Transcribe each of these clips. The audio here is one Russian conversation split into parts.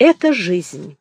Это жизнь.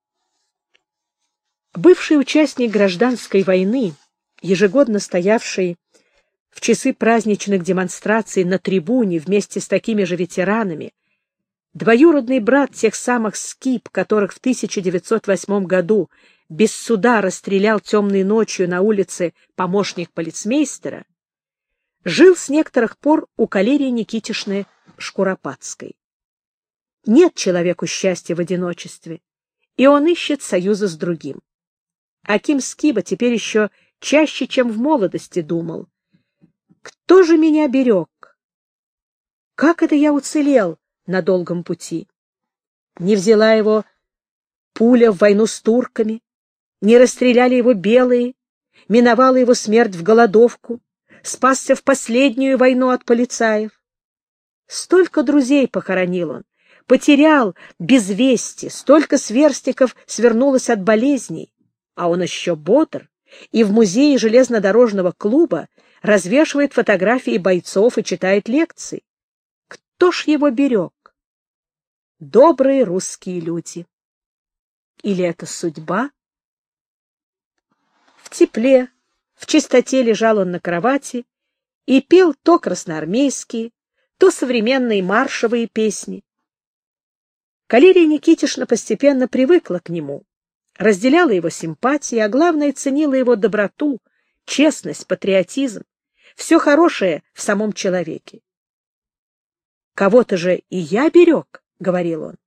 Бывший участник гражданской войны, ежегодно стоявший в часы праздничных демонстраций на трибуне вместе с такими же ветеранами, двоюродный брат тех самых Скиб, которых в 1908 году без суда расстрелял темной ночью на улице помощник полицмейстера, жил с некоторых пор у Калерии Никитишны Шкуропадской. Нет человеку счастья в одиночестве, и он ищет союза с другим. Аким Скиба теперь еще чаще, чем в молодости, думал: кто же меня берег? Как это я уцелел на долгом пути? Не взяла его пуля в войну с турками, не расстреляли его белые, миновала его смерть в голодовку, спасся в последнюю войну от полицаев. Столько друзей похоронил он, потерял без вести, столько сверстников свернулось от болезней, а он еще бодр и в музее железнодорожного клуба развешивает фотографии бойцов и читает лекции. Кто ж его берег? Добрые русские люди. Или это судьба? В тепле, в чистоте лежал он на кровати и пел то красноармейские, то современные маршевые песни. Калерия Никитишна постепенно привыкла к нему, разделяла его симпатии, а главное, ценила его доброту, честность, патриотизм, все хорошее в самом человеке. «Кого-то же и я берег», — говорил он.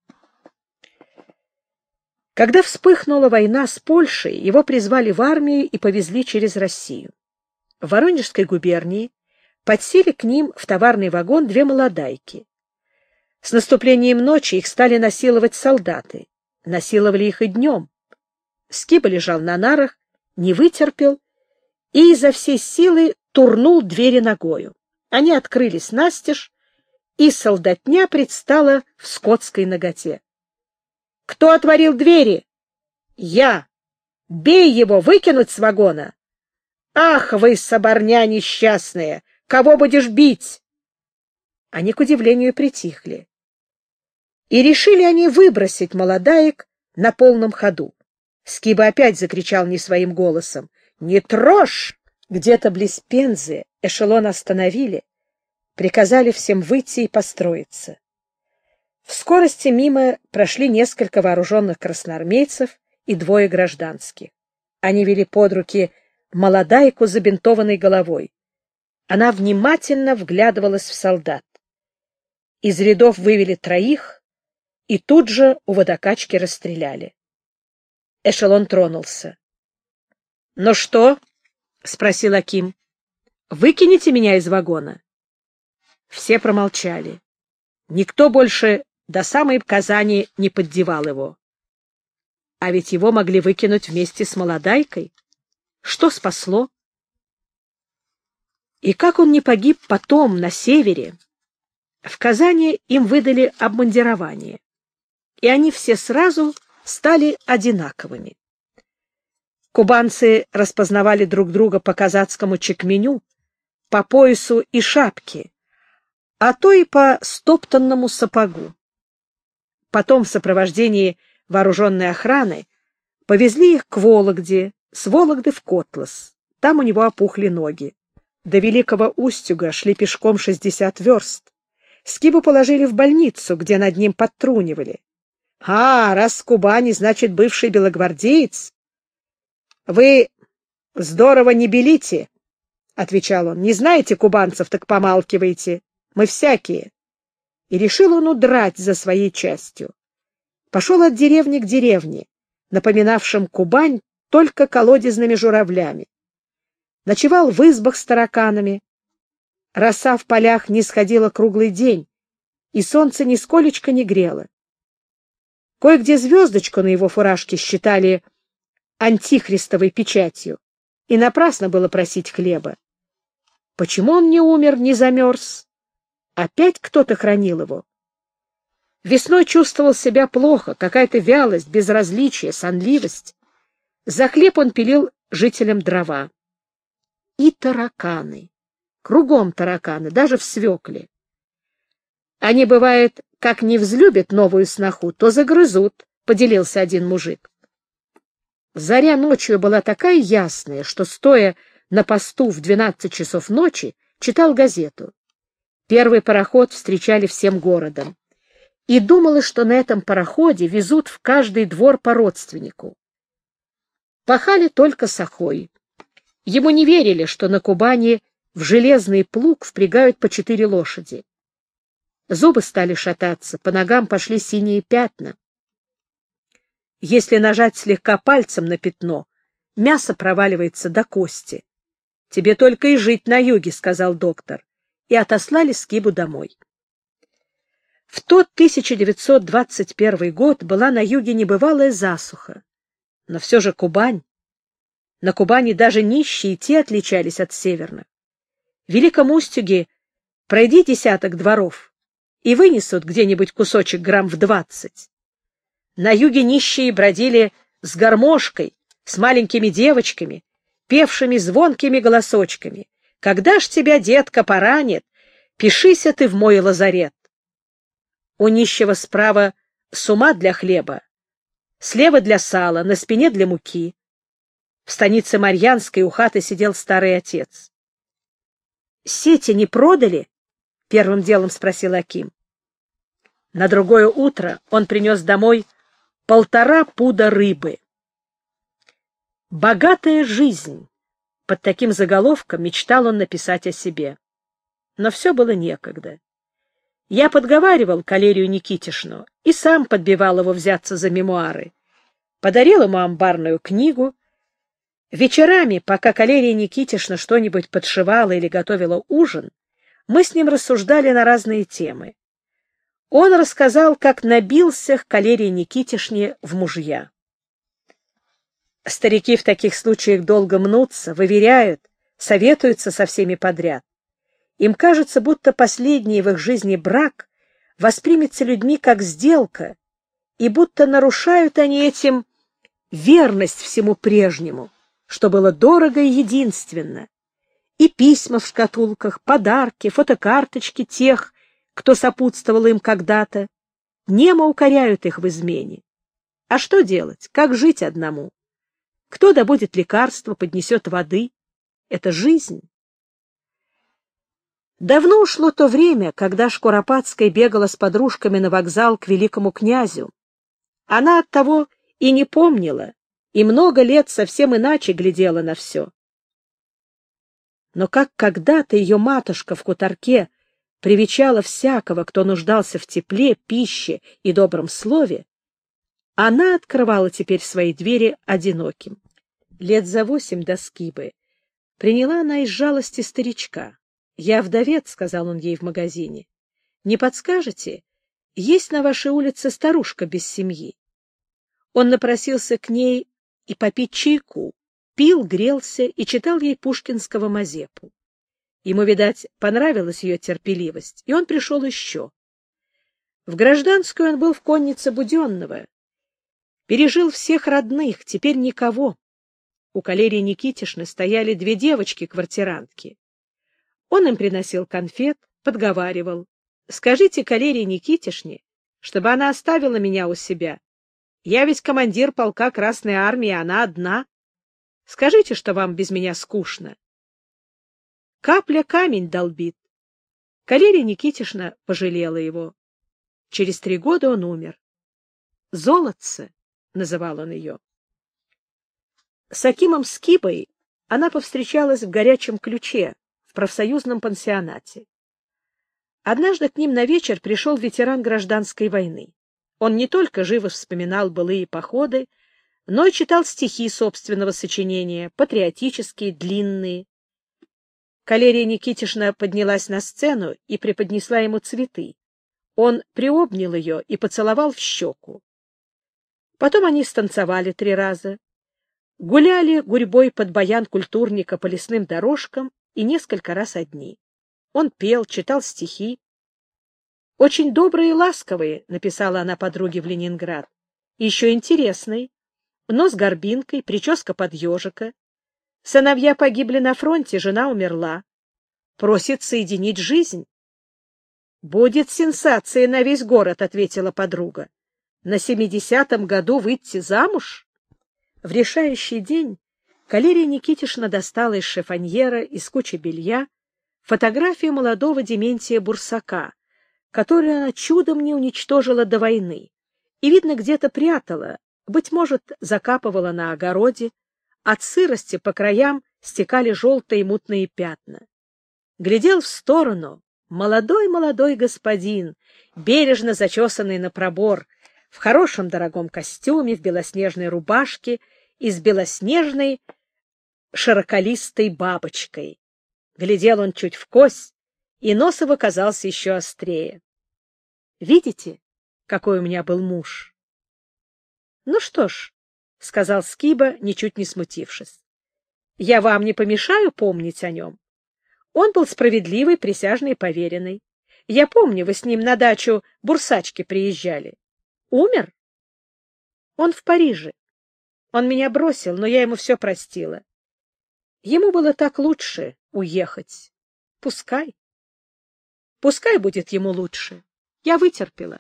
Когда вспыхнула война с Польшей, его призвали в армию и повезли через Россию. В Воронежской губернии подсели к ним в товарный вагон две молодайки. С наступлением ночи их стали насиловать солдаты. Насиловали их и днем. Скиба лежал на нарах, не вытерпел и изо всей силы турнул двери ногою. Они открылись настежь, и солдатня предстала в скотской наготе. «Кто отворил двери?» «Я! Бей его, выкинуть с вагона!» «Ах вы, соборня несчастная! Кого будешь бить?» Они, к удивлению, притихли. И решили они выбросить молодаек на полном ходу. Скиба опять закричал не своим голосом: «Не трожь!» Где-то близ Пензы эшелон остановили, приказали всем выйти и построиться. В скорости мимо прошли несколько вооруженных красноармейцев и двое гражданских. Они вели под руки молодайку с забинтованной головой. Она внимательно вглядывалась в солдат. Из рядов вывели троих и тут же у водокачки расстреляли. Эшелон тронулся. — Ну что? — спросил Аким. — Выкинете меня из вагона? Все промолчали. Никто больше до самой Казани не поддевал его. А ведь его могли выкинуть вместе с молодайкой. Что спасло? И как он не погиб потом, на севере? В Казани им выдали обмундирование, и они все сразу стали одинаковыми. Кубанцы распознавали друг друга по казацкому чекменю, по поясу и шапке, а то и по стоптанному сапогу. Потом в сопровождении вооруженной охраны повезли их к Вологде, с Вологды в Котлас. Там у него опухли ноги. До Великого Устюга шли пешком 60 верст. Скибу положили в больницу, где над ним подтрунивали. «А, раз с Кубани, значит, бывший белогвардеец?» «Вы здорово не белите», — отвечал он. «Не знаете кубанцев, так помалкивайте. Мы всякие». И решил он удрать за своей частью. Пошел от деревни к деревне, напоминавшим Кубань только колодезными журавлями. Ночевал в избах с тараканами. Роса в полях не сходила круглый день, и солнце нисколечко не грело. Кое-где звездочку на его фуражке считали антихристовой печатью, и напрасно было просить хлеба. Почему он не умер, не замерз? Опять кто-то хранил его. Весной чувствовал себя плохо, какая-то вялость, безразличие, сонливость. За хлеб он пилил жителям дрова. И тараканы. Кругом тараканы, даже в свекле. Они, бывает, как не взлюбят новую сноху, то загрызут, — поделился один мужик. Заря ночью была такая ясная, что, стоя на посту в 12 часов ночи, читал газету. Первый пароход встречали всем городом. И думалось, что на этом пароходе везут в каждый двор по родственнику. Пахали только с охой. Ему не верили, что на Кубани в железный плуг впрягают по 4 лошади. Зубы стали шататься, по ногам пошли синие пятна. Если нажать слегка пальцем на пятно, мясо проваливается до кости. — Тебе только и жить на юге, — сказал доктор, и отослали Скибу домой. В тот 1921 год была на юге небывалая засуха, но все же Кубань. На Кубани даже нищие те отличались от северных. В Великом Устюге пройди десяток дворов и вынесут где-нибудь кусочек грамм в 20. На юге нищие бродили с гармошкой, с маленькими девочками, певшими звонкими голосочками. «Когда ж тебя, детка, поранит? Пишися ты в мой лазарет». У нищего справа сума для хлеба, слева для сала, на спине для муки. В станице Марьянской у хаты сидел старый отец. — Сети не продали? — первым делом спросил Аким. На другое утро он принес домой 1,5 пуда рыбы. «Богатая жизнь» — под таким заголовком мечтал он написать о себе. Но все было некогда. Я подговаривал Калерию Никитишну и сам подбивал его взяться за мемуары. Подарил ему амбарную книгу. Вечерами, пока Калерия Никитишна что-нибудь подшивала или готовила ужин, мы с ним рассуждали на разные темы. Он рассказал, как набился к Калерии Никитишне в мужья. Старики в таких случаях долго мнутся, выверяют, советуются со всеми подряд. Им кажется, будто последний в их жизни брак воспримется людьми как сделка, и будто нарушают они этим верность всему прежнему, что было дорого и единственно. И письма в шкатулках, подарки, фотокарточки тех, кто сопутствовал им когда-то, немо укоряют их в измене. А что делать? Как жить одному? Кто добудет лекарства, поднесет воды? Это жизнь. Давно ушло то время, когда Шкуропадская бегала с подружками на вокзал к великому князю. Она оттого и не помнила, и много лет совсем иначе глядела на все. Но как когда-то ее матушка в хуторке привечала всякого, кто нуждался в тепле, пище и добром слове, она открывала теперь свои двери одиноким. Лет за 8 до Скибы приняла она из жалости старичка. «Я вдовец», — сказал он ей в магазине. «Не подскажете? Есть на вашей улице старушка без семьи». Он напросился к ней и попить чайку, пил, грелся и читал ей пушкинского Мазепу. Ему, видать, понравилась ее терпеливость, и он пришел еще. В гражданскую он был в коннице Буденного. Пережил всех родных, теперь никого. У Калерии Никитишны стояли 2 девочки-квартирантки. Он им приносил конфет, подговаривал. «Скажите Калерии Никитишне, чтобы она оставила меня у себя. Я ведь командир полка Красной Армии, а она одна. Скажите, что вам без меня скучно». Капля камень долбит. Калерия Никитишна пожалела его. Через 3 года он умер. «Золотце» называл он ее. С Акимом Скибой она повстречалась в Горячем Ключе, в профсоюзном пансионате. Однажды к ним на вечер пришел ветеран гражданской войны. Он не только живо вспоминал былые походы, но и читал стихи собственного сочинения, патриотические, длинные. Калерия Никитишна поднялась на сцену и преподнесла ему цветы. Он приобнял ее и поцеловал в щеку. Потом они станцевали 3 раза, гуляли гурьбой под баян культурника по лесным дорожкам и несколько раз одни. Он пел, читал стихи. «Очень добрые и ласковые», — написала она подруге в Ленинград. «Еще интересный. Нос горбинкой, прическа под ежика. Сыновья погибли на фронте, жена умерла. Просит соединить жизнь». Будет сенсация на весь город, — ответила подруга. На 70-м году выйти замуж? В решающий день Калерия Никитишна достала из шифоньера, из кучи белья, фотографию молодого Дементия Бурсака, которую она чудом не уничтожила до войны, и, видно, где-то прятала, быть может, закапывала на огороде. От сырости по краям стекали желтые мутные пятна. Глядел в сторону молодой господин, бережно зачесанный на пробор, в хорошем дорогом костюме, в белоснежной рубашке и с белоснежной широколистой бабочкой. Глядел он чуть в кость, и нос его казался еще острее. Видите, какой у меня был муж? — Ну что ж, — сказал Скиба, ничуть не смутившись, — я вам не помешаю помнить о нем. Он был справедливый присяжный поверенный. Я помню, вы с ним на дачу Бурсачки приезжали. Умер? Он в Париже. Он меня бросил, но я ему все простила. Ему было так лучше уехать. Пускай. Пускай будет ему лучше. Я вытерпела.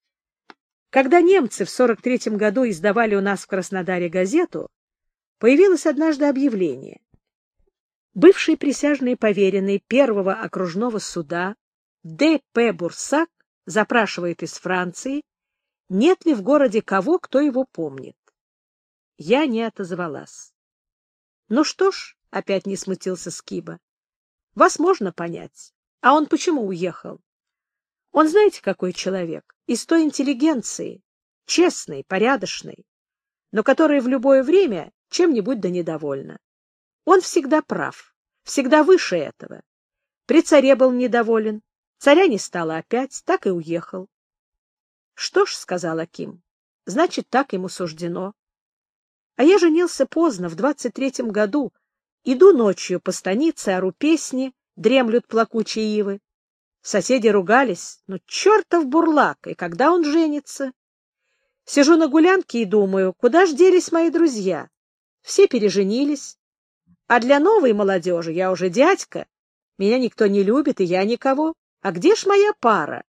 Когда немцы в 43-м году издавали у нас в Краснодаре газету, появилось однажды объявление. Бывший присяжный поверенный первого окружного суда Д.П. Бурсак запрашивает из Франции, нет ли в городе кого, кто его помнит. Я не отозвалась. Ну что ж, опять не смутился Скиба, вас можно понять. А он почему уехал? Он, знаете, какой человек? Из той интеллигенции, честный, порядочный, но которая в любое время чем-нибудь да недовольна. Он всегда прав, всегда выше этого. При царе был недоволен, царя не стало опять, так и уехал. — Что ж, — сказал Аким, — значит, так ему суждено. А я женился поздно, в 23-м году, иду ночью по станице, ору песни, дремлют плакучие ивы. Соседи ругались, ну, чертов бурлак, и когда он женится? Сижу на гулянке и думаю, куда ж делись мои друзья? Все переженились. А для новой молодежи я уже дядька, меня никто не любит, и я никого. А где ж моя пара?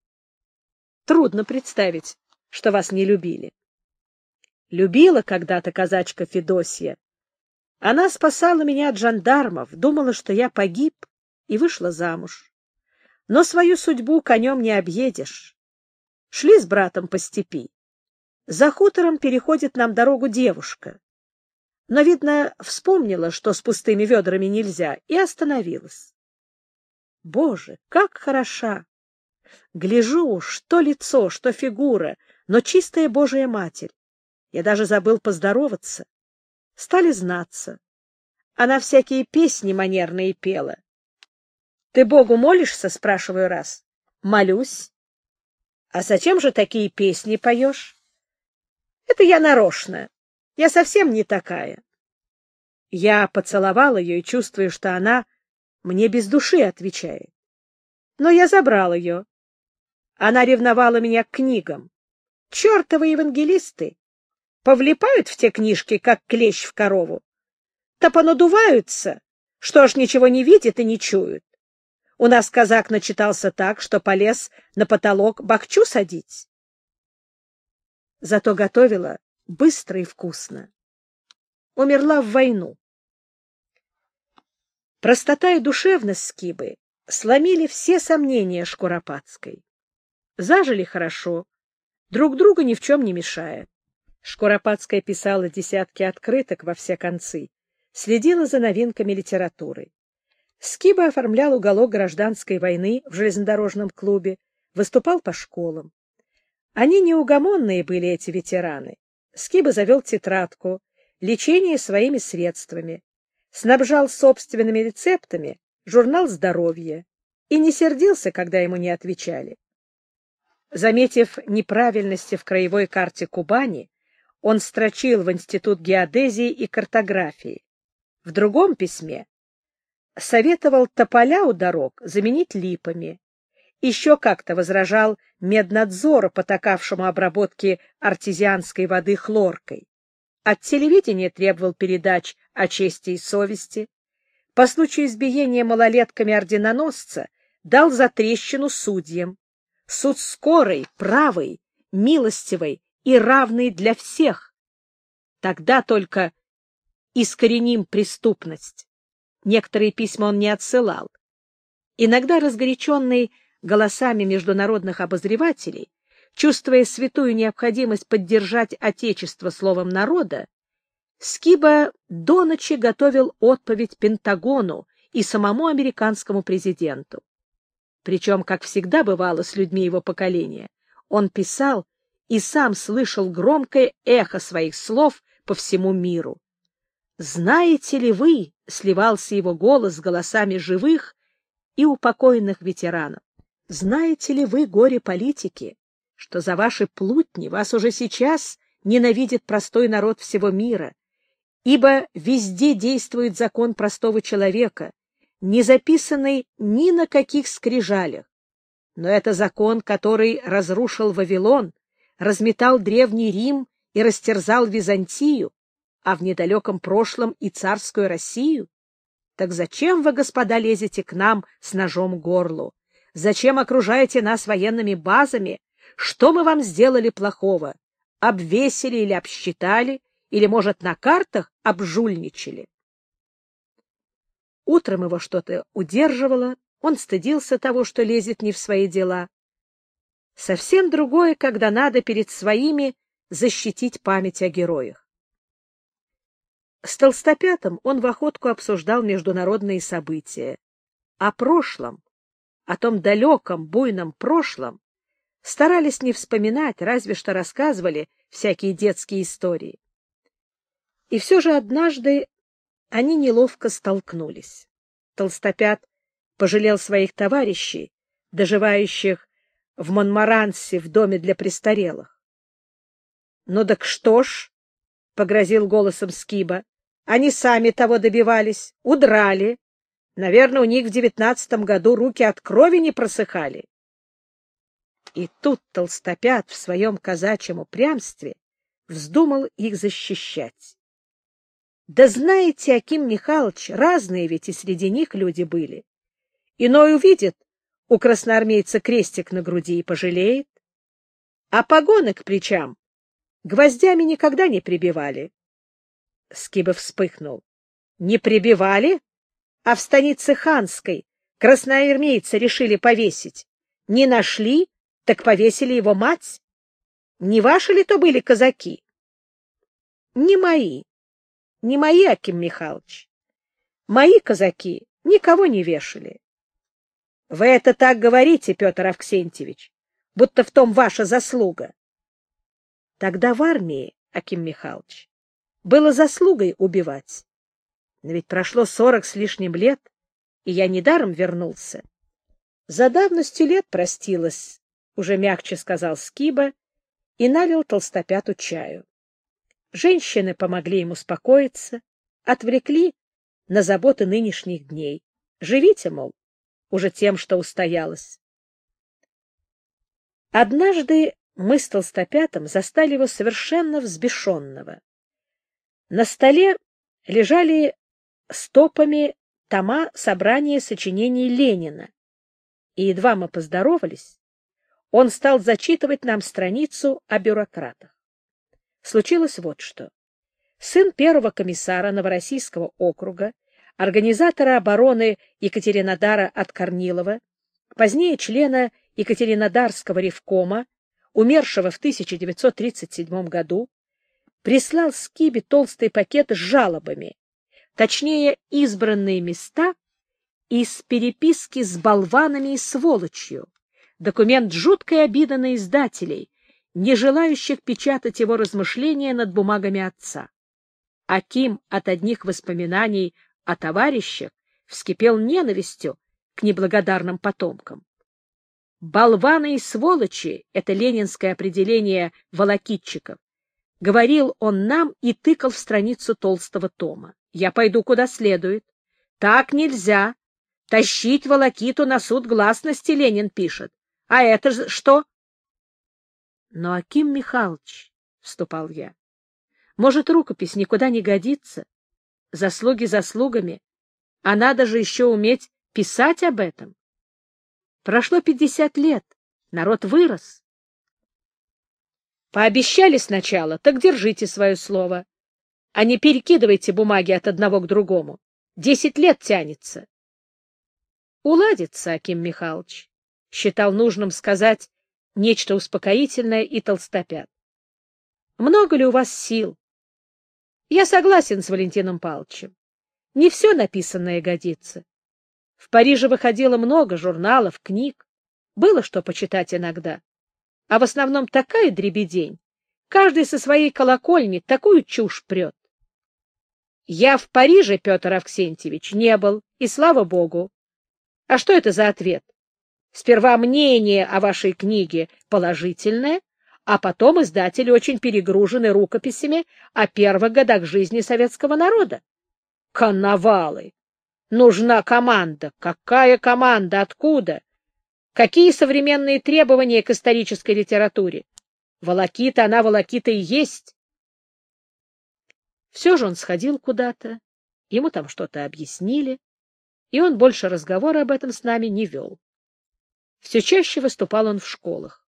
Трудно представить, что вас не любили. Любила когда-то казачка Федосья. Она спасала меня от жандармов, думала, что я погиб, и вышла замуж. Но свою судьбу конем не объедешь. Шли с братом по степи. За хутором переходит нам дорогу девушка. Но, видно, вспомнила, что с пустыми ведрами нельзя, и остановилась. Боже, как хороша! Гляжу, что лицо, что фигура, но чистая Божия Матерь. Я даже забыл поздороваться. Стали знаться. Она всякие песни манерные пела. — Ты Богу молишься? — спрашиваю раз. — Молюсь. — А зачем же такие песни поешь? — Это я нарочно. Я совсем не такая. Я поцеловал ее и чувствую, что она мне без души отвечает. Но я забрал ее. Она ревновала меня к книгам. Чертовы евангелисты! Повлипают в те книжки, как клещ в корову. Да понадуваются, что ж ничего не видят и не чуют. У нас казак начитался так, что полез на потолок бахчу садить. Зато готовила быстро и вкусно. Умерла в войну. Простота и душевность Скибы сломили все сомнения Шкуропадской. Зажили хорошо, друг другу ни в чем не мешая. Шкуропадская писала десятки открыток во все концы, следила за новинками литературы. Скиба оформлял уголок гражданской войны в железнодорожном клубе, выступал по школам. Они неугомонные были, эти ветераны. Скиба завел тетрадку «Лечение своими средствами», снабжал собственными рецептами журнал «Здоровье» и не сердился, когда ему не отвечали. Заметив неправильности в краевой карте Кубани, он строчил в Институт геодезии и картографии. В другом письме советовал тополя у дорог заменить липами. Еще как-то возражал Меднадзору, потакавшему обработке артезианской воды хлоркой. От телевидения требовал передач о чести и совести. По случаю избиения малолетками орденоносца дал затрещину судьям. Суд скорый, правый, милостивый и равный для всех. Тогда только искореним преступность. Некоторые письма он не отсылал. Иногда, разгоряченный голосами международных обозревателей, чувствуя святую необходимость поддержать Отечество словом народа, Скиба до ночи готовил отповедь Пентагону и самому американскому президенту. Причем, как всегда бывало с людьми его поколения, он писал и сам слышал громкое эхо своих слов по всему миру. «Знаете ли вы?» — сливался его голос с голосами живых и упокоенных ветеранов. «Знаете ли вы, горе-политики, что за ваши плутни вас уже сейчас ненавидит простой народ всего мира, ибо везде действует закон простого человека, не записанный ни на каких скрижалях. Но это закон, который разрушил Вавилон, разметал Древний Рим и растерзал Византию, а в недалеком прошлом и царскую Россию? Так зачем вы, господа, лезете к нам с ножом к горлу? Зачем окружаете нас военными базами? Что мы вам сделали плохого? Обвесили или обсчитали? Или, может, на картах обжульничали?» Утром его что-то удерживало, он стыдился того, что лезет не в свои дела. Совсем другое, когда надо перед своими защитить память о героях. С Толстопятом он в охотку обсуждал международные события. О прошлом, о том далеком, буйном прошлом, старались не вспоминать, разве что рассказывали всякие детские истории. И все же однажды они неловко столкнулись. Толстопят пожалел своих товарищей, доживающих в Монмарансе в доме для престарелых. — Ну так что ж, — погрозил голосом Скиба, — они сами того добивались, удрали. Наверное, у них в 19 году руки от крови не просыхали. И тут Толстопят в своем казачьем упрямстве вздумал их защищать. Да знаете, Аким Михайлович, разные ведь и среди них люди были. Иной увидит у красноармейца крестик на груди и пожалеет. А погоны к плечам гвоздями никогда не прибивали. Скиба вспыхнул. Не прибивали? А в станице Ханской красноармейца решили повесить. Не нашли, так повесили его мать. Не ваши ли то были казаки? Не мои. Не мои, Аким Михайлович. Мои казаки никого не вешали. Вы это так говорите, Петр Авксентьевич, будто в том ваша заслуга. Тогда в армии, Аким Михайлович, было заслугой убивать. Но ведь прошло 40 с лишним лет, и я недаром вернулся. За давностью лет простилась, уже мягче сказал Скиба и налил Толстопяту чаю. Женщины помогли ему успокоиться, отвлекли на заботы нынешних дней. Живите, мол, уже тем, что устоялось. Однажды мы с Толстопятом застали его совершенно взбешенного. На столе лежали стопами тома собрания сочинений Ленина, и едва мы поздоровались, он стал зачитывать нам страницу о бюрократах. Случилось вот что. Сын первого комиссара Новороссийского округа, организатора обороны Екатеринодара от Корнилова, позднее члена Екатеринодарского ревкома, умершего в 1937 году, прислал Скибе толстый пакет с жалобами, точнее, избранные места из переписки с болванами и сволочью, документ жуткой обиды на издателей, не желающих печатать его размышления над бумагами отца. Аким от одних воспоминаний о товарищах вскипел ненавистью к неблагодарным потомкам. «Болваны и сволочи» — это ленинское определение волокитчиков. Говорил он нам и тыкал в страницу толстого тома. «Я пойду куда следует. Так нельзя. Тащить волокиту на суд гласности», Ленин пишет. «А это же что?» «Но, Аким Михайлович, — вступал я, — может, рукопись никуда не годится? Заслуги заслугами, а надо же еще уметь писать об этом. Прошло 50 лет, народ вырос. Пообещали сначала, так держите свое слово, а не перекидывайте бумаги от одного к другому. 10 лет тянется. Уладится, Аким Михайлович, считал нужным сказать нечто успокоительное и толстопят. Много ли у вас сил? Я согласен с Валентином Павловичем. Не все написанное годится. В Париже выходило много журналов, книг. Было что почитать иногда. А в основном такая дребедень. Каждый со своей колокольни такую чушь прет. Я в Париже, Петр Авксентьевич, не был, и слава богу. А что это за ответ? Сперва мнение о вашей книге положительное, а потом издатели очень перегружены рукописями о первых годах жизни советского народа. Коновалы! Нужна команда. Какая команда? Откуда? Какие современные требования к исторической литературе? Волокита, она волокита и есть. Все же он сходил куда-то, ему там что-то объяснили, и он больше разговора об этом с нами не вел. Все чаще выступал он в школах.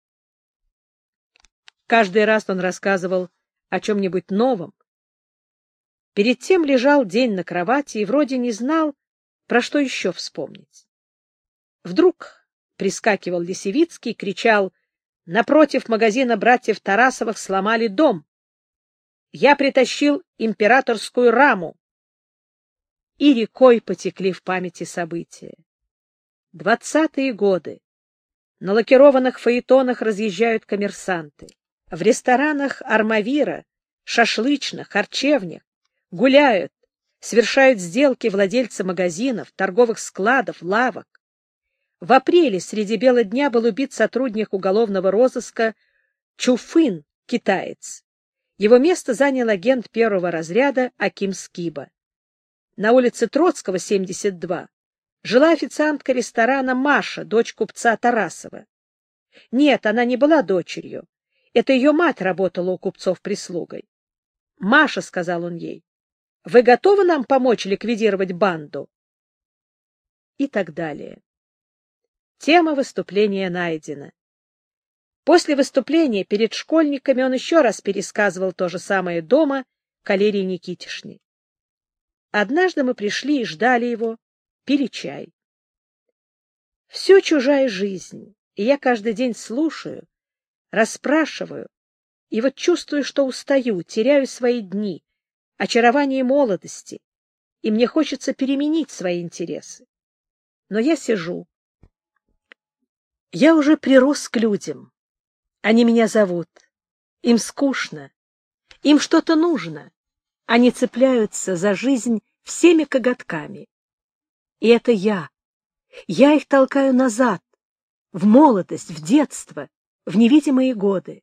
Каждый раз он рассказывал о чем-нибудь новом. Перед тем лежал день на кровати и вроде не знал, про что еще вспомнить. Вдруг прискакивал Лисевицкий и кричал: «Напротив магазина братьев Тарасовых сломали дом. Я притащил императорскую раму». И рекой потекли в памяти события. 20-е годы. На лакированных фаэтонах разъезжают коммерсанты. В ресторанах Армавира, шашлычных, харчевнях гуляют, совершают сделки владельцы магазинов, торговых складов, лавок. В апреле среди бела дня был убит сотрудник уголовного розыска Чуфын, китаец. Его место занял агент первого разряда Аким Скиба. На улице Троцкого, 72, жила официантка ресторана Маша, дочь купца Тарасова. Нет, она не была дочерью. Это ее мать работала у купцов прислугой. «Маша», — сказал он ей, — «вы готовы нам помочь ликвидировать банду?» И так далее. Тема выступления найдена. После выступления перед школьниками он еще раз пересказывал то же самое дома Калерии Никитишне. Однажды мы пришли и ждали его, пили чай. Все чужая жизнь, и я каждый день слушаю, расспрашиваю, и вот чувствую, что устаю, теряю свои дни, очарование молодости, и мне хочется переменить свои интересы. Но я сижу. Я уже прирос к людям. Они меня зовут. Им скучно. Им что-то нужно. Они цепляются за жизнь всеми коготками. И это я. Я их толкаю назад, в молодость, в детство, в невидимые годы.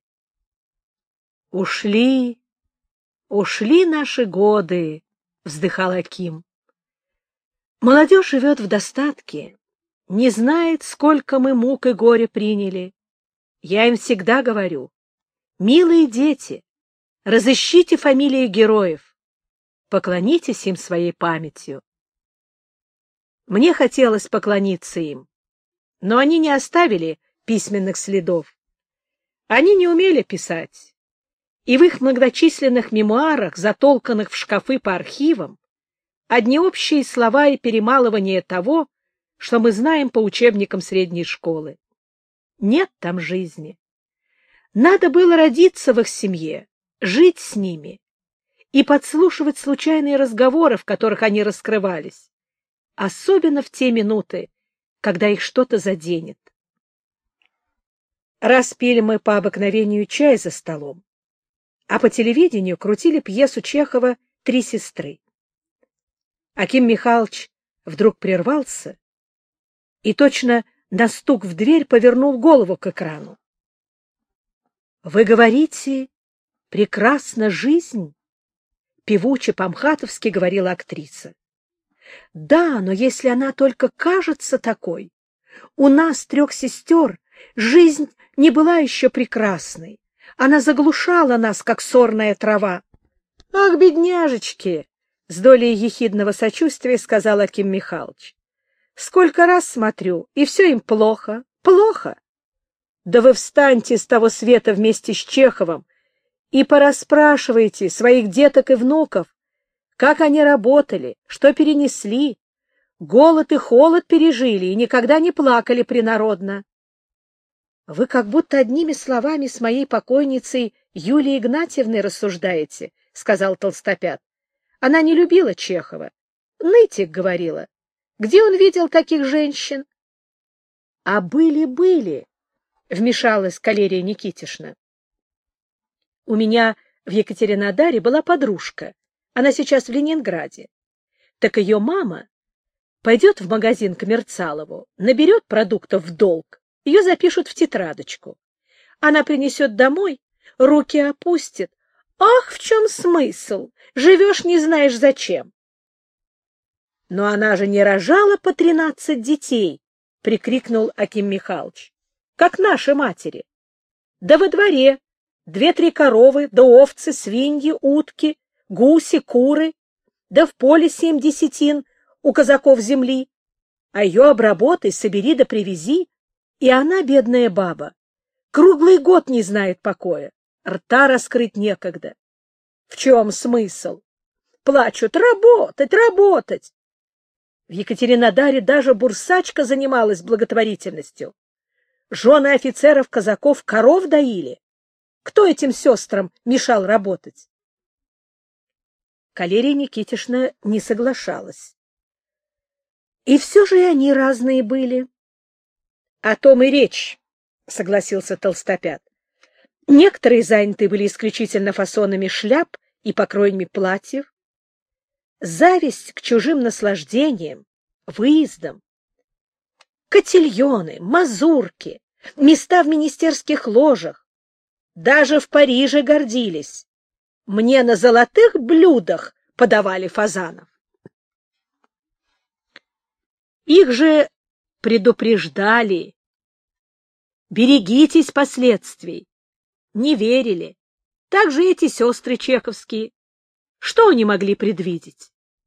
Ушли, ушли наши годы, вздыхал Аким. Молодежь живет в достатке, не знает, сколько мы мук и горя приняли. Я им всегда говорю: милые дети, разыщите фамилии героев, поклонитесь им своей памятью. Мне хотелось поклониться им, но они не оставили письменных следов. Они не умели писать, и в их многочисленных мемуарах, затолканных в шкафы по архивам, одни общие слова и перемалывание того, что мы знаем по учебникам средней школы. Нет там жизни. Надо было родиться в их семье, жить с ними и подслушивать случайные разговоры, в которых они раскрывались, особенно в те минуты, когда их что-то заденет. Раз пили мы по обыкновению чай за столом, а по телевидению крутили пьесу Чехова «Три сестры». Аким Михайлович вдруг прервался и точно на стук в дверь повернул голову к экрану. — Вы говорите, прекрасна жизнь? — певуче по-мхатовски говорила актриса. — Да, но если она только кажется такой. У нас, 3 сестер, жизнь не была еще прекрасной. Она заглушала нас, как сорная трава. — Ах, бедняжечки! — с долей ехидного сочувствия сказал Аким Михайлович. Сколько раз смотрю, и все им плохо, плохо. Да вы встаньте с того света вместе с Чеховым и порасспрашивайте своих деток и внуков, как они работали, что перенесли, голод и холод пережили и никогда не плакали принародно. Вы как будто одними словами с моей покойницей Юлией Игнатьевной рассуждаете, — сказал Толстопят. Она не любила Чехова. Нытик говорила. Где он видел таких женщин? — А были, — вмешалась Калерия Никитишна. — У меня в Екатеринодаре была подружка. Она сейчас в Ленинграде. Так ее мама пойдет в магазин к Мерцалову, наберет продуктов в долг, ее запишут в тетрадочку. Она принесет домой, руки опустит. Ах, в чем смысл? Живешь не знаешь зачем. Но она же не рожала по 13 детей, прикрикнул Аким Михайлович, как наши матери. Да во дворе 2-3 коровы, да овцы, свиньи, утки, гуси, куры, да в поле 7 десятин у казаков земли. А ее обработай, собери да привези. И она, бедная баба, круглый год не знает покоя, рта раскрыть некогда. В чем смысл? Плачут: работать, работать. В Екатеринодаре даже бурсачка занималась благотворительностью. Жены офицеров-казаков коров доили. Кто этим сестрам мешал работать? Калерия Никитишна не соглашалась. И все же и они разные были. — О том и речь, — согласился Толстопят. Некоторые заняты были исключительно фасонами шляп и покроями платьев. Зависть к чужим наслаждениям, выездам. Котильоны, мазурки, места в министерских ложах. Даже в Париже гордились. Мне на золотых блюдах подавали фазанов. Их же предупреждали. Берегитесь последствий. Не верили. Так же эти сестры чеховские. Что они могли предвидеть?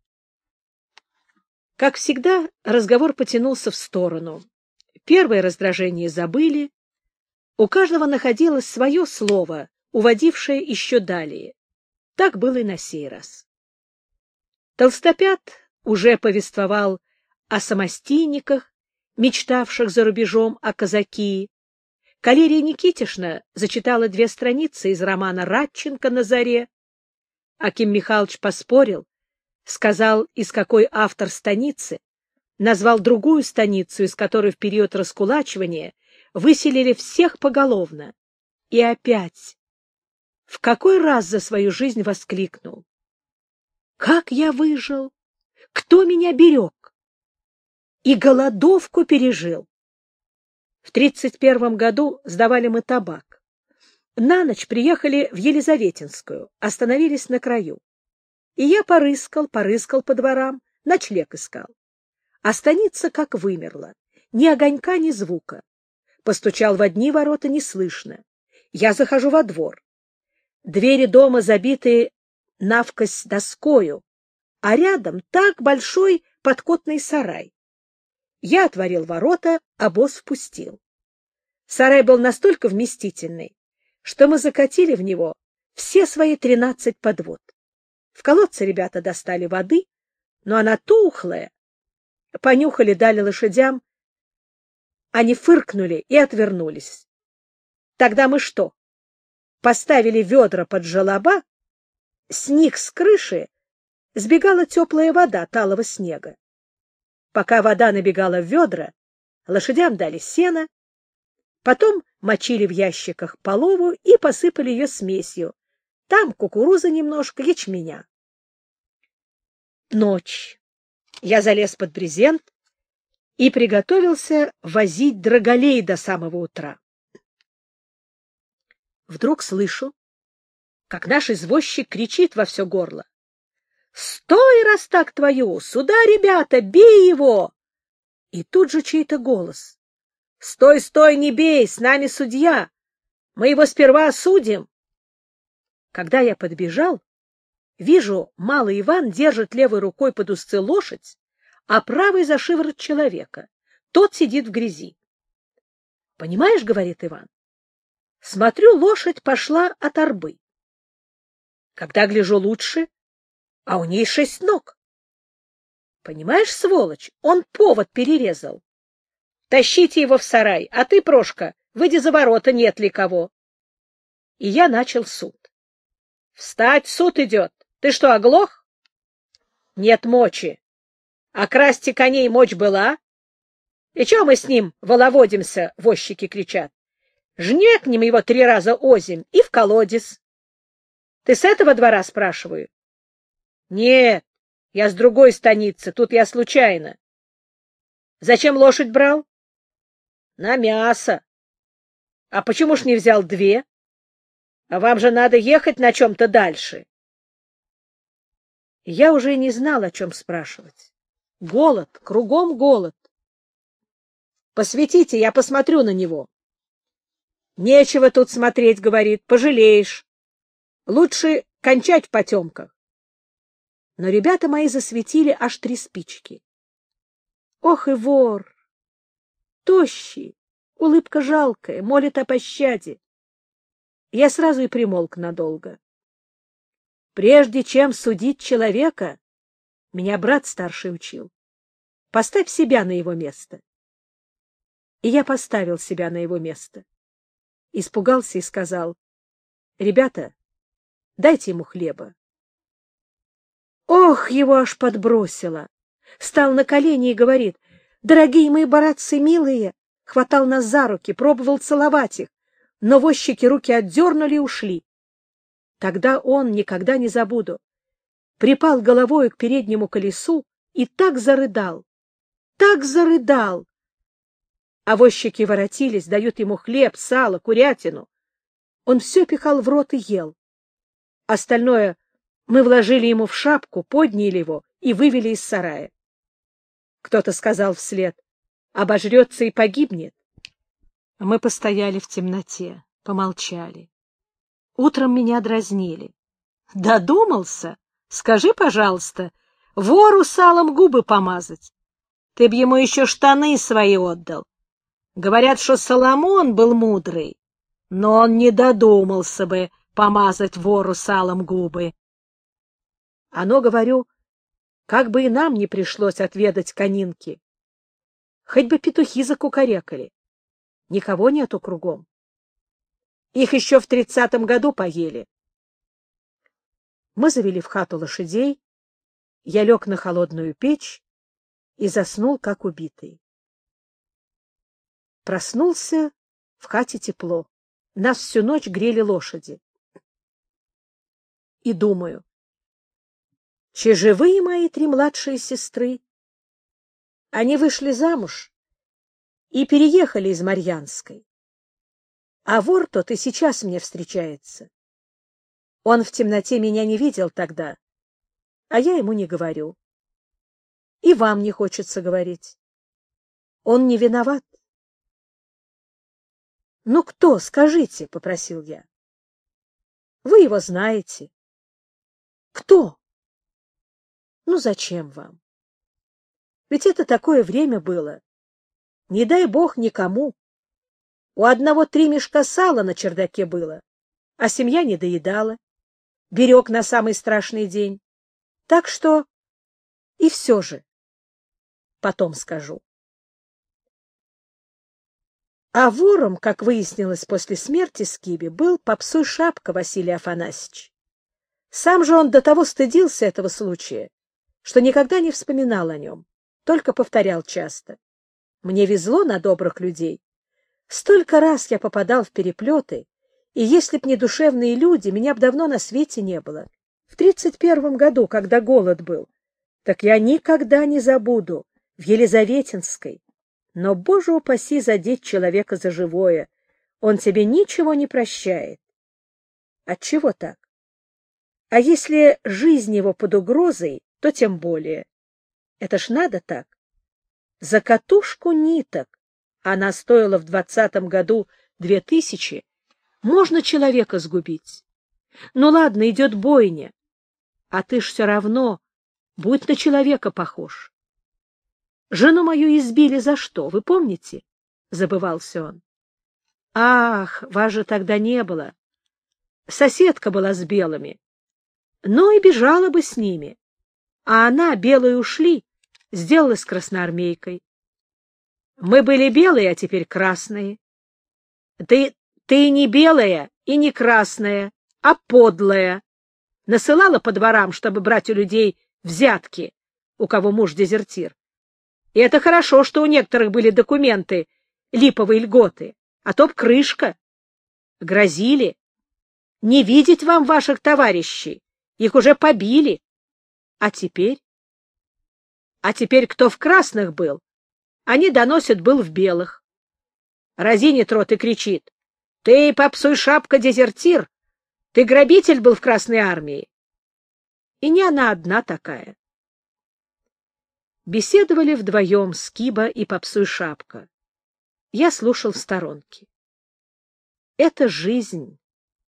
Как всегда, разговор потянулся в сторону. Первое раздражение забыли. У каждого находилось свое слово, уводившее еще далее. Так было и на сей раз. Толстопят уже повествовал о самостийниках, мечтавших за рубежом о казаки. Калерия Никитишна зачитала 2 страницы из романа Радченко «На заре». Аким Михайлович поспорил, сказал, из какой автор станицы, назвал другую станицу, из которой в период раскулачивания выселили всех поголовно. И опять, в какой раз за свою жизнь воскликнул: «Как я выжил! Кто меня берег? И голодовку пережил!» В 1931 году сдавали мы табак. На ночь приехали в Елизаветинскую, остановились на краю. И я порыскал по дворам, ночлег искал. А станица как вымерла, ни огонька, ни звука. Постучал в одни ворота, не слышно. Я захожу во двор. Двери дома забиты навкось доскою, а рядом так большой подкотный сарай. Я отворил ворота, обоз впустил. Сарай был настолько вместительный, что мы закатили в него все свои 13 подвод. В колодце ребята достали воды, но она тухлая. Понюхали, дали лошадям. Они фыркнули и отвернулись. Тогда мы что? Поставили ведра под желоба, с них с крыши сбегала теплая вода талого снега. Пока вода набегала в ведра, лошадям дали сено, потом мочили в ящиках полову и посыпали ее смесью. Там кукурузы немножко, ячменя. Ночь. Я залез под брезент и приготовился возить драголей до самого утра. Вдруг слышу, как наш извозчик кричит во все горло: «Стой, раз так твою! Сюда, ребята, бей его!» И тут же чей-то голос: «Стой, стой, не бей, с нами судья! Мы его сперва осудим!» Когда я подбежал, вижу, малый Иван держит левой рукой под узцы лошадь, а правый за шиворот человека. Тот сидит в грязи. — Понимаешь, — говорит Иван, — смотрю, лошадь пошла от арбы. Когда гляжу лучше, а у ней 6 ног. Понимаешь, сволочь, он повод перерезал. Тащите его в сарай, а ты, Прошка, выйди за ворота, нет ли кого. И я начал суд. Встать, суд идет. Ты что, оглох? Нет мочи. А красти коней мочь была? И чего мы с ним воловодимся, возчики кричат. Жнекнем его 3 раза озимь и в колодец. Ты с этого двора, спрашиваю? Нет, я с другой станицы, тут я случайно. Зачем лошадь брал? На мясо. А почему ж не взял 2? А вам же надо ехать на чем-то дальше. Я уже не знал, о чем спрашивать. Голод, кругом голод. Посветите, я посмотрю на него. Нечего тут смотреть, говорит, пожалеешь. Лучше кончать в потемках. Но ребята мои засветили аж 3 спички. Ох и вор! Тощий, улыбка жалкая, молит о пощаде. Я сразу и примолк надолго. Прежде чем судить человека, меня брат старший учил, поставь себя на его место. И я поставил себя на его место. Испугался и сказал: ребята, дайте ему хлеба. Ох, его аж подбросило. Стал на колени и говорит: дорогие мои братцы милые, хватал нас за руки, пробовал целовать их, но возчики руки отдернули и ушли. Тогда он, никогда не забуду, припал головою к переднему колесу и так зарыдал, так зарыдал. А возчики воротились, дают ему хлеб, сало, курятину. Он все пихал в рот и ел. Остальное мы вложили ему в шапку, подняли его и вывели из сарая. Кто-то сказал вслед: обожрется и погибнет. Мы постояли в темноте, помолчали. Утром меня дразнили. Додумался? Скажи, пожалуйста, вору салом губы помазать. Ты б ему еще штаны свои отдал. Говорят, что Соломон был мудрый, но он не додумался бы помазать вору салом губы. Оно, говорю, как бы и нам не пришлось отведать конинки. Хоть бы петухи закукарекали. Никого нету кругом. Их еще в 30-м году поели. Мы завели в хату лошадей, я лег на холодную печь и заснул, как убитый. Проснулся, в хате тепло. Нас всю ночь грели лошади. И думаю, че живые мои 3 младшие сестры? Они вышли замуж и переехали из Марьянской. А вор тот и сейчас мне встречается. Он в темноте меня не видел тогда, а я ему не говорю. И вам не хочется говорить. Он не виноват. — Ну кто, скажите, — попросил я. — Вы его знаете. — Кто? — Ну зачем вам? Ведь это такое время было. Не дай бог никому. У одного 3 мешка сала на чердаке было, а семья не доедала. Берег на самый страшный день. Так что и все же потом скажу. А вором, как выяснилось после смерти Скиби, был попсуй Шапка Василий Афанасьевич. Сам же он до того стыдился этого случая, что никогда не вспоминал о нем, только повторял часто: мне везло на добрых людей. Столько раз я попадал в переплеты, и если б не душевные люди, меня б давно на свете не было. В 31 году, когда голод был, так я никогда не забуду, в Елизаветинской. Но, Боже упаси, задеть человека за живое, он тебе ничего не прощает. Отчего так? А если жизнь его под угрозой, то тем более. Это ж надо так. За катушку ниток, она стоила в 20-м году 2000, можно человека сгубить. Ну ладно, идет бойня, а ты ж все равно будь на человека похож. Жену мою избили за что, вы помните? — забывался он. — Ах, вас же тогда не было. Соседка была с белыми. Ну и бежала бы с ними. А она, белые ушли, сделалась красноармейкой. Мы были белые, а теперь красные. Ты не белая и не красная, а подлая. Насылала по дворам, чтобы брать у людей взятки, у кого муж дезертир. И это хорошо, что у некоторых были документы, липовые льготы, а то б крышка. Грозили. Не видеть вам ваших товарищей, их уже побили. А теперь? А теперь кто в красных был, они доносят, был в белых. Разинит рот и кричит: «Ты, попсуй шапка, дезертир! Ты грабитель был в Красной армии!» И не она одна такая. Беседовали вдвоем Скиба и попсуй шапка. Я слушал в сторонке. Это жизнь.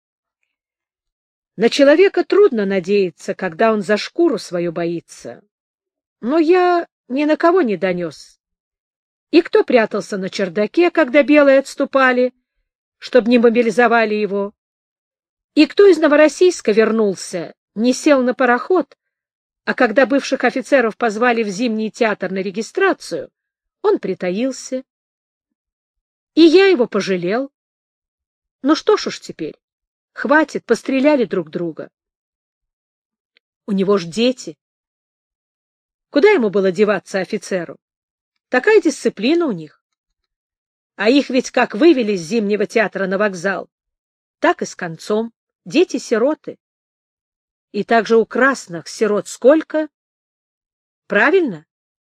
На человека трудно надеяться, когда он за шкуру свою боится. Но я ни на кого не донес. И кто прятался на чердаке, когда белые отступали, чтобы не мобилизовали его? И кто из Новороссийска вернулся, не сел на пароход, а когда бывших офицеров позвали в Зимний театр на регистрацию, он притаился? И я его пожалел. Ну что ж уж теперь, хватит, постреляли друг друга. У него ж дети. Куда ему было деваться офицеру? Такая дисциплина у них. А их ведь как вывели с Зимнего театра на вокзал, так и с концом. Дети-сироты. И также у красных сирот сколько? Правильно?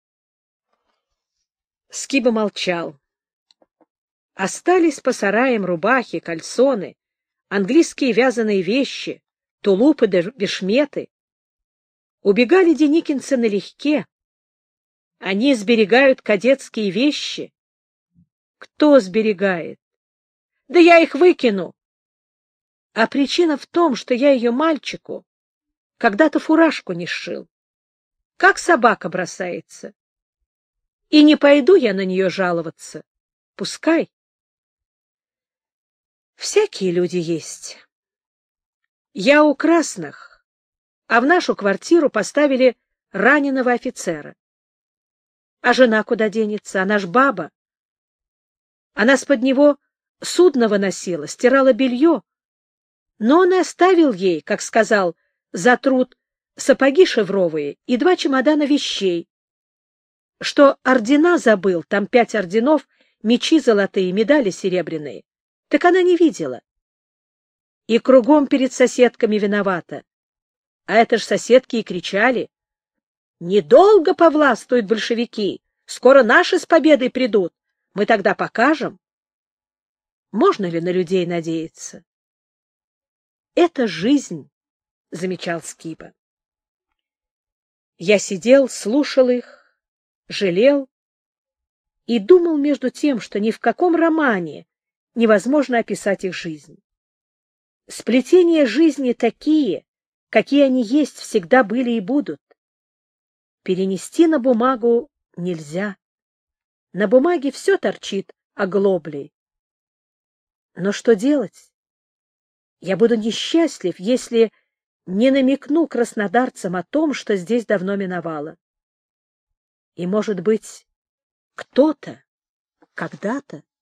Скиба молчал. Остались по сараям рубахи, кальсоны, английские вязаные вещи, тулупы да бешметы. Убегали деникинцы налегке. Они сберегают кадетские вещи. Кто сберегает? Да я их выкину. А причина в том, что я ее мальчику когда-то фуражку не сшил. Как собака бросается. И не пойду я на нее жаловаться. Пускай. Всякие люди есть. Я у красных, а в нашу квартиру поставили раненого офицера. А жена куда денется? Она ж баба. Она с-под него судно выносила, стирала белье. Но он и оставил ей, как сказал, за труд сапоги шевровые и 2 чемодана вещей. Что ордена забыл, там 5 орденов, мечи золотые, медали серебряные. Так она не видела. И кругом перед соседками виновата. А это ж соседки и кричали: «Недолго повластвуют большевики, скоро наши с победой придут, мы тогда покажем». Можно ли на людей надеяться? Это жизнь, — замечал Скиба. Я сидел, слушал их, жалел и думал между тем, что ни в каком романе невозможно описать их жизнь. Сплетения жизни такие, какие они есть, всегда были и будут. Перенести на бумагу нельзя. На бумаге все торчит оглоблей. Но что делать? Я буду несчастлив, если не намекну краснодарцам о том, что здесь давно миновало. И, может быть, кто-то когда-то